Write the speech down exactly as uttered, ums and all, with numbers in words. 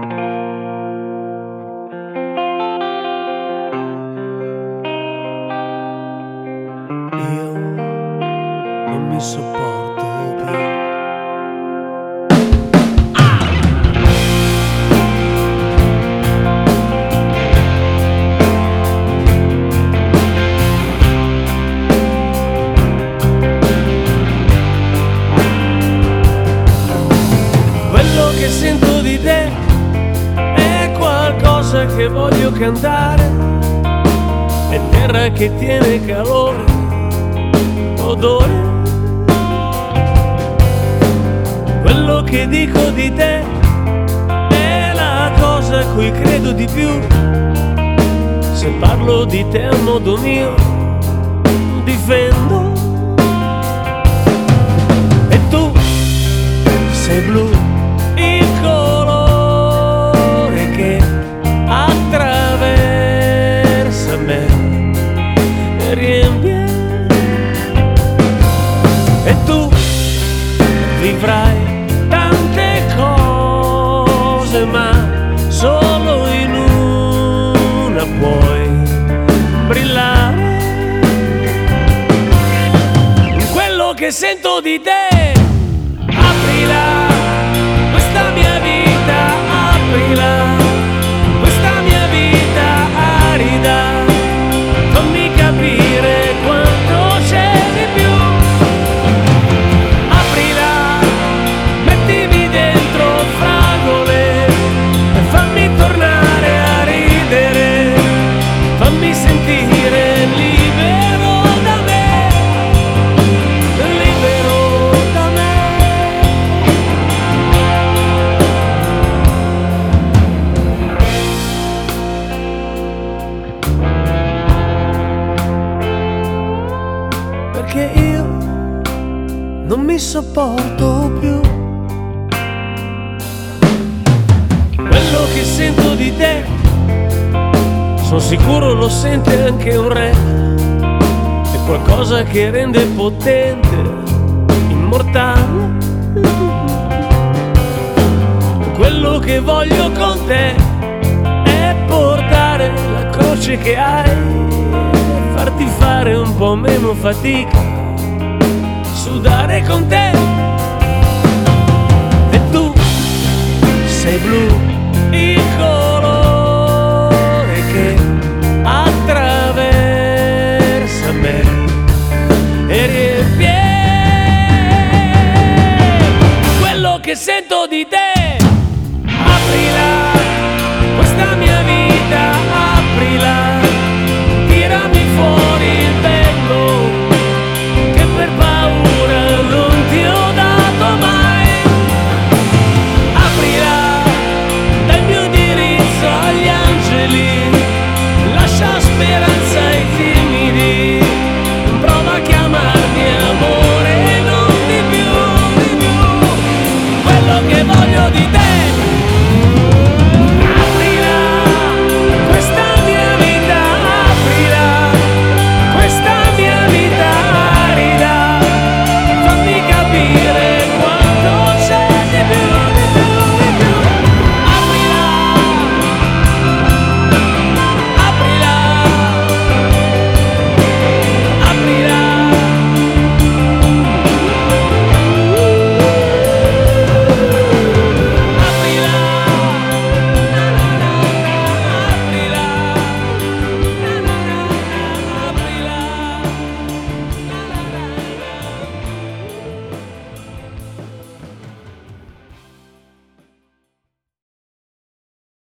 Io non mi sopporto più. Quello che sento di te è qualcosa che voglio cantare, è terra che tiene calore, odore. Quello che dico di te è la cosa a cui credo di più. Se parlo di te a modo mio, difendo. E tu sei blu, il colore che attraversa me e riempie. E tu vivrai tante cose, ma solo in una puoi brillare. Quello che sento di te, aprila questa mia vita, aprila questa mia vita arida, fammi capire quanto c'è di più. Aprila, mettimi dentro fragole e fammi tornare a ridere, fammi sentire libero da me, libero da me. Perché io non mi sopporto più. Quello che sento di te, sono sicuro lo sente anche un re. È qualcosa che rende potente, immortale. Quello che voglio con te è portare la croce che hai e farti fare un po' meno fatica, sudare con te. E tu sei blu,